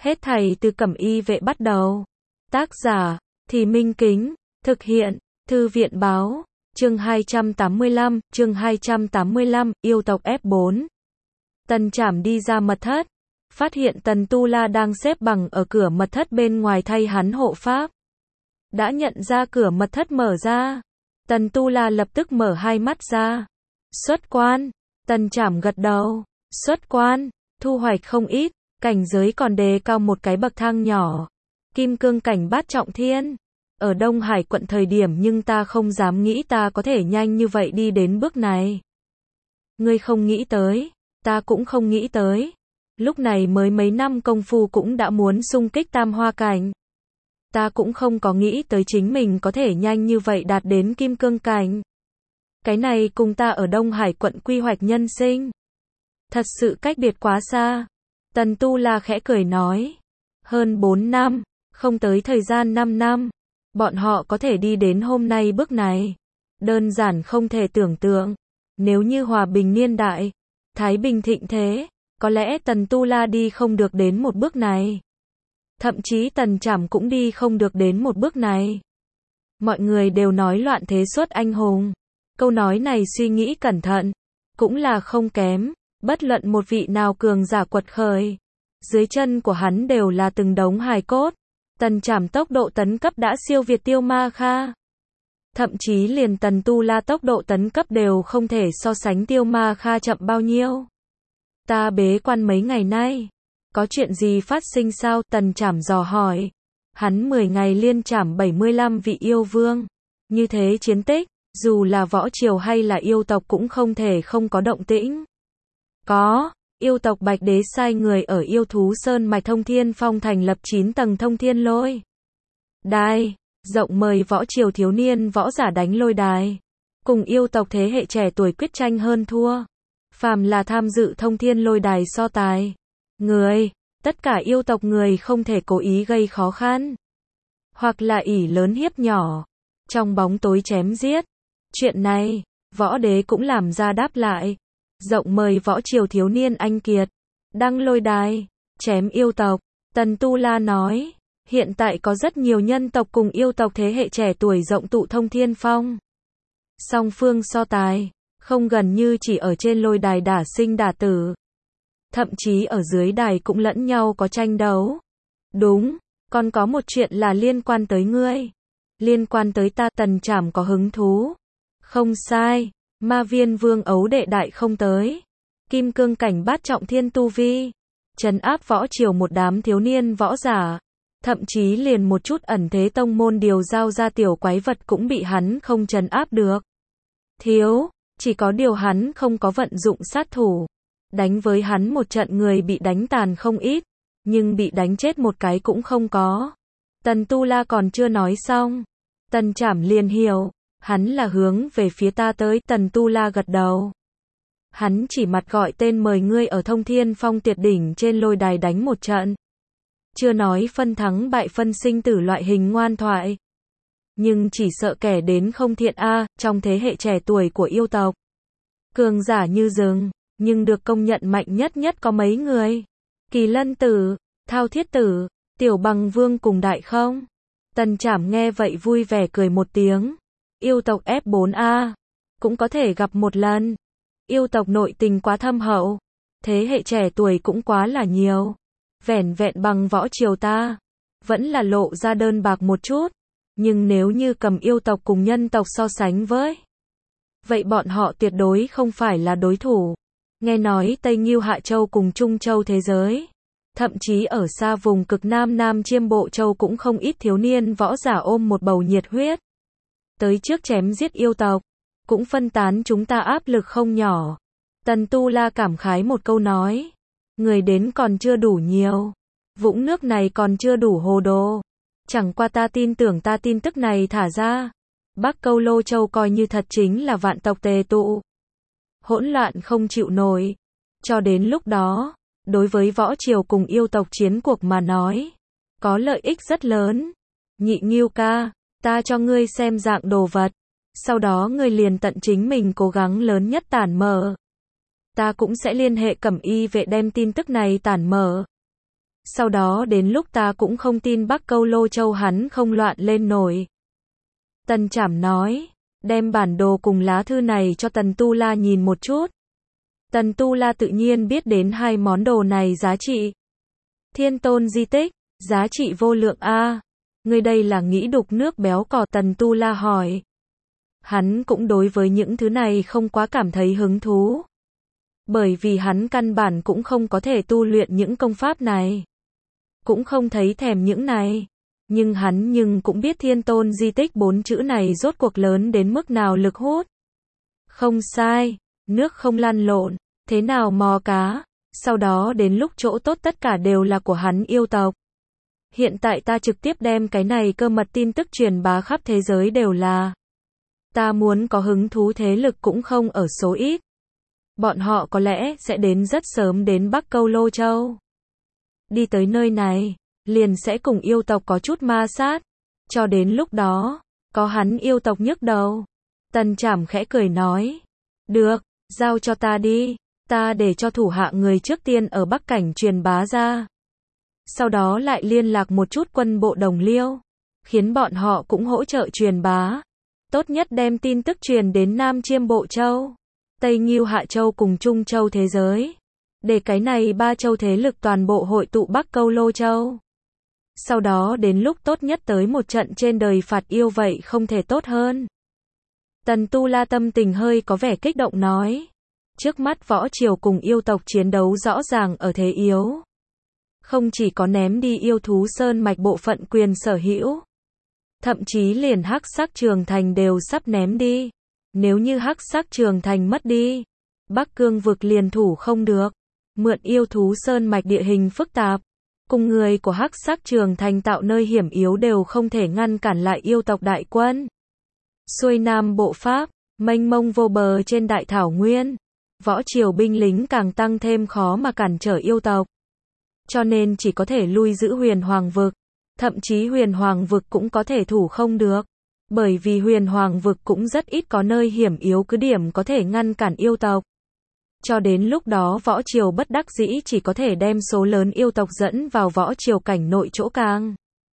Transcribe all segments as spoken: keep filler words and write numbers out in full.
Hết thảy từ Cẩm Y Vệ bắt đầu. Tác giả, Thì Minh Kính, thực hiện, Thư viện báo, chương hai trăm tám mươi lăm, chương hai trăm tám mươi lăm, yêu tộc ép bốn. Tần Trảm đi ra mật thất, phát hiện Tần Tu La đang xếp bằng ở cửa mật thất bên ngoài thay hắn hộ pháp. Đã nhận ra cửa mật thất mở ra, Tần Tu La lập tức mở hai mắt ra. Xuất quan, Tần Trảm gật đầu, xuất quan, thu hoạch không ít, cảnh giới còn đề cao một cái bậc thang nhỏ. Kim cương cảnh bát trọng thiên. Ở Đông Hải quận thời điểm nhưng ta không dám nghĩ ta có thể nhanh như vậy đi đến bước này. Ngươi không nghĩ tới, ta cũng không nghĩ tới. Lúc này mới mấy năm công phu cũng đã muốn xung kích tam hoa cảnh. Ta cũng không có nghĩ tới chính mình có thể nhanh như vậy đạt đến kim cương cảnh. Cái này cùng ta ở Đông Hải quận quy hoạch nhân sinh. Thật sự cách biệt quá xa. Tần Tu La khẽ cười nói. Hơn bốn năm, không tới thời gian năm năm. Bọn họ có thể đi đến hôm nay bước này. Đơn giản không thể tưởng tượng. Nếu như hòa bình niên đại, thái bình thịnh thế, có lẽ Tần Tu La đi không được đến một bước này. Thậm chí Tần Trảm cũng đi không được đến một bước này. Mọi người đều nói loạn thế xuất anh hùng. Câu nói này suy nghĩ cẩn thận, cũng là không kém. Bất luận một vị nào cường giả quật khởi, dưới chân của hắn đều là từng đống hài cốt. Tần Trảm tốc độ tấn cấp đã siêu việt Tiêu Ma Kha. Thậm chí liền Tần Tu La tốc độ tấn cấp đều không thể so sánh Tiêu Ma Kha chậm bao nhiêu. Ta bế quan mấy ngày nay, có chuyện gì phát sinh sao? Tần Trảm dò hỏi. Hắn mười ngày liên trảm bảy mươi lăm vị yêu vương. Như thế chiến tích, dù là võ triều hay là yêu tộc cũng không thể không có động tĩnh. Có, yêu tộc Bạch Đế sai người ở yêu thú sơn mạch Thông Thiên Phong thành lập chín tầng Thông Thiên Lôi Đài, rộng mời võ triều thiếu niên võ giả đánh lôi đài. Cùng yêu tộc thế hệ trẻ tuổi quyết tranh hơn thua. Phàm là tham dự Thông Thiên Lôi Đài so tài. Người, tất cả yêu tộc người không thể cố ý gây khó khăn. Hoặc là ỷ lớn hiếp nhỏ. Trong bóng tối chém giết. Chuyện này, võ đế cũng làm ra đáp lại. Rộng mời võ triều thiếu niên anh kiệt. Đăng lôi đài, chém yêu tộc. Tần Tu La nói. Hiện tại có rất nhiều nhân tộc cùng yêu tộc thế hệ trẻ tuổi rộng tụ Thông Thiên Phong. Song phương so tài, không gần như chỉ ở trên lôi đài đả sinh đả tử. Thậm chí ở dưới đài cũng lẫn nhau có tranh đấu. Đúng, còn có một chuyện là liên quan tới ngươi. Liên quan tới ta. Tần Trảm có hứng thú. Không sai, Ma Viên Vương ấu đệ đại không tới. Kim cương cảnh bát trọng thiên tu vi. Trấn áp võ triều một đám thiếu niên võ giả. Thậm chí liền một chút ẩn thế tông môn điều giao ra tiểu quái vật cũng bị hắn không trấn áp được. Thiếu, chỉ có điều hắn không có vận dụng sát thủ. Đánh với hắn một trận người bị đánh tàn không ít, nhưng bị đánh chết một cái cũng không có. Tần Tu La còn chưa nói xong, Tần Trảm liền hiểu, hắn là hướng về phía ta tới. Tần Tu La gật đầu. Hắn chỉ mặt gọi tên mời ngươi ở Thông Thiên Phong tuyệt đỉnh trên lôi đài đánh một trận. Chưa nói phân thắng bại phân sinh tử loại hình ngoan thoại. Nhưng chỉ sợ kẻ đến không thiện a, à, trong thế hệ trẻ tuổi của yêu tộc. Cường giả như rừng, nhưng được công nhận mạnh nhất nhất có mấy người. Kỳ Lân Tử, Thao Thiết Tử, Tiểu Bằng Vương cùng Đại Không. Tần Trảm nghe vậy vui vẻ cười một tiếng. Yêu tộc ép bốn a, cũng có thể gặp một lần. Yêu tộc nội tình quá thâm hậu, thế hệ trẻ tuổi cũng quá là nhiều. Vẻn vẹn bằng võ triều ta, vẫn là lộ ra đơn bạc một chút. Nhưng nếu như cầm yêu tộc cùng nhân tộc so sánh với, vậy bọn họ tuyệt đối không phải là đối thủ. Nghe nói Tây Ngưu Hạ Châu cùng Trung Châu thế giới, thậm chí ở xa vùng cực Nam Nam Chiêm Bộ Châu cũng không ít thiếu niên võ giả ôm một bầu nhiệt huyết. Tới trước chém giết yêu tộc, cũng phân tán chúng ta áp lực không nhỏ. Tần Tu La cảm khái một câu nói. Người đến còn chưa đủ nhiều. Vũng nước này còn chưa đủ hồ đồ. Chẳng qua ta tin tưởng ta tin tức này thả ra. Bắc Câu Lô Châu coi như thật chính là vạn tộc tề tụ. Hỗn loạn không chịu nổi. Cho đến lúc đó, đối với võ triều cùng yêu tộc chiến cuộc mà nói, có lợi ích rất lớn. Nhị Ngưu ca, ta cho ngươi xem dạng đồ vật. Sau đó ngươi liền tận chính mình cố gắng lớn nhất tản mở. Ta cũng sẽ liên hệ Cẩm Y Vệ đem tin tức này tản mở. Sau đó đến lúc ta cũng không tin Bắc Câu Lô Châu hắn không loạn lên nổi. Tần Trảm nói, đem bản đồ cùng lá thư này cho Tần Tu La nhìn một chút. Tần Tu La tự nhiên biết đến hai món đồ này giá trị. Thiên Tôn di tích, giá trị vô lượng a. Ngươi đây là nghĩ đục nước béo cò, Tần Tu La hỏi. Hắn cũng đối với những thứ này không quá cảm thấy hứng thú. Bởi vì hắn căn bản cũng không có thể tu luyện những công pháp này. Cũng không thấy thèm những này. Nhưng hắn nhưng cũng biết Thiên Tôn di tích bốn chữ này rốt cuộc lớn đến mức nào lực hút. Không sai, nước không lăn lộn, thế nào mò cá, sau đó đến lúc chỗ tốt tất cả đều là của hắn yêu tộc. Hiện tại ta trực tiếp đem cái này cơ mật tin tức truyền bá khắp thế giới đều là. Ta muốn có hứng thú thế lực cũng không ở số ít. Bọn họ có lẽ sẽ đến rất sớm đến Bắc Câu Lô Châu. Đi tới nơi này, liền sẽ cùng yêu tộc có chút ma sát. Cho đến lúc đó, có hắn yêu tộc nhức đầu. Tần Trảm khẽ cười nói. Được, giao cho ta đi. Ta để cho thủ hạ người trước tiên ở Bắc Cảnh truyền bá ra. Sau đó lại liên lạc một chút quân bộ Đồng Liêu. Khiến bọn họ cũng hỗ trợ truyền bá. Tốt nhất đem tin tức truyền đến Nam Chiêm Bộ Châu, Tây Ngưu Hạ Châu cùng Trung Châu thế giới. Để cái này ba châu thế lực toàn bộ hội tụ Bắc Câu Lô Châu. Sau đó đến lúc tốt nhất tới một trận trên đời phạt yêu vậy không thể tốt hơn. Tần Tu La tâm tình hơi có vẻ kích động nói. Trước mắt võ triều cùng yêu tộc chiến đấu rõ ràng ở thế yếu. Không chỉ có ném đi yêu thú sơn mạch bộ phận quyền sở hữu. Thậm chí liền Hắc Sắc Trường Thành đều sắp ném đi. Nếu như Hắc Sắc Trường Thành mất đi, Bắc Cương vực liền thủ không được. Mượn yêu thú sơn mạch địa hình phức tạp, cùng người của Hắc Sắc Trường Thành tạo nơi hiểm yếu đều không thể ngăn cản lại yêu tộc đại quân. Xuôi Nam bộ Pháp, mênh mông vô bờ trên đại thảo nguyên, võ triều binh lính càng tăng thêm khó mà cản trở yêu tộc. Cho nên chỉ có thể lui giữ Huyền Hoàng vực. Thậm chí Huyền Hoàng vực cũng có thể thủ không được. Bởi vì Huyền Hoàng vực cũng rất ít có nơi hiểm yếu cứ điểm có thể ngăn cản yêu tộc. Cho đến lúc đó võ triều bất đắc dĩ chỉ có thể đem số lớn yêu tộc dẫn vào võ triều cảnh nội chỗ càng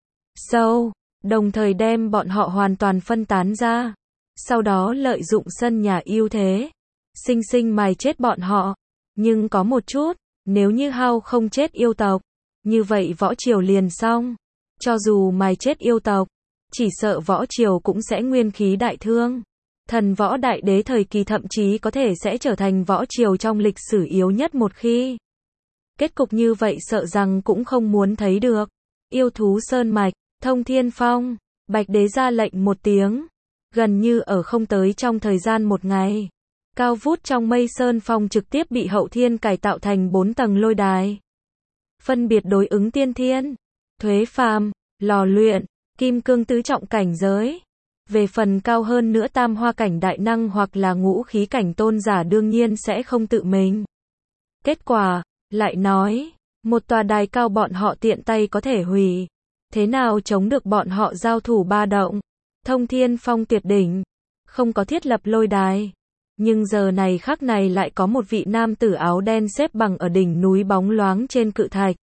sâu, đồng thời đem bọn họ hoàn toàn phân tán ra. Sau đó lợi dụng sân nhà ưu thế, sinh sinh mài chết bọn họ. Nhưng có một chút, nếu như hao không chết yêu tộc, như vậy võ triều liền xong. Cho dù mài chết yêu tộc, chỉ sợ võ triều cũng sẽ nguyên khí đại thương. Thần võ đại đế thời kỳ thậm chí có thể sẽ trở thành võ triều trong lịch sử yếu nhất một khi. Kết cục như vậy sợ rằng cũng không muốn thấy được. Yêu thú sơn mạch, Thông Thiên Phong, Bạch đế ra lệnh một tiếng. Gần như ở không tới trong thời gian một ngày. Cao vút trong mây sơn phong trực tiếp bị hậu thiên cải tạo thành bốn tầng lôi đài. Phân biệt đối ứng tiên thiên, thuế phàm, lò luyện, kim cương tứ trọng cảnh giới. Về phần cao hơn nữa tam hoa cảnh đại năng hoặc là ngũ khí cảnh tôn giả đương nhiên sẽ không tự mình. Kết quả, lại nói, một tòa đài cao bọn họ tiện tay có thể hủy. Thế nào chống được bọn họ giao thủ ba động? Thông Thiên Phong tuyệt đỉnh, không có thiết lập lôi đài. Nhưng giờ này khắc này lại có một vị nam tử áo đen xếp bằng ở đỉnh núi bóng loáng trên cự thạch.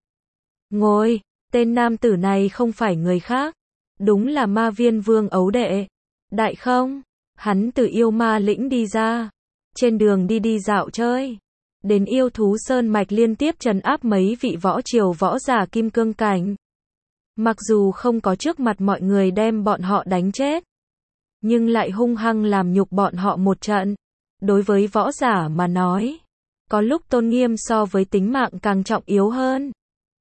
Ngồi, tên nam tử này không phải người khác. Đúng là Ma Viên Vương Ấu Đệ. Đại không, hắn từ yêu ma lĩnh đi ra. Trên đường đi đi dạo chơi. Đến yêu thú sơn mạch liên tiếp trấn áp mấy vị võ triều võ giả kim cương cảnh. Mặc dù không có trước mặt mọi người đem bọn họ đánh chết. Nhưng lại hung hăng làm nhục bọn họ một trận. Đối với võ giả mà nói, có lúc tôn nghiêm so với tính mạng càng trọng yếu hơn.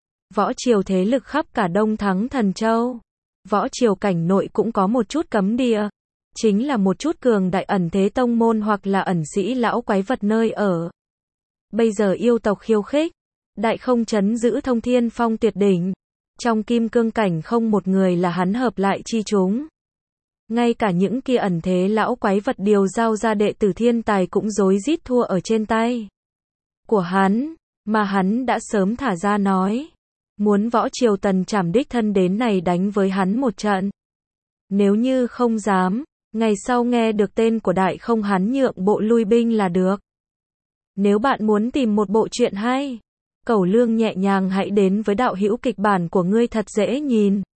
Võ triều thế lực khắp cả Đông Thắng Thần Châu. Võ triều cảnh nội cũng có một chút cấm địa. Chính là một chút cường đại ẩn thế tông môn hoặc là ẩn sĩ lão quái vật nơi ở. Bây giờ yêu tộc khiêu khích. Đại không trấn giữ Thông Thiên Phong tuyệt đỉnh. Trong kim cương cảnh không một người là hắn hợp lại chi chúng. Ngay cả những kia ẩn thế lão quái vật điều giao ra đệ tử thiên tài cũng rối rít thua ở trên tay của hắn, mà hắn đã sớm thả ra nói. Muốn võ triều Tần Trảm đích thân đến này đánh với hắn một trận. Nếu như không dám, ngày sau nghe được tên của đại không hắn nhượng bộ lui binh là được. Nếu bạn muốn tìm một bộ truyện hay, Cẩu Lương nhẹ nhàng hãy đến với đạo hữu kịch bản của ngươi thật dễ nhìn.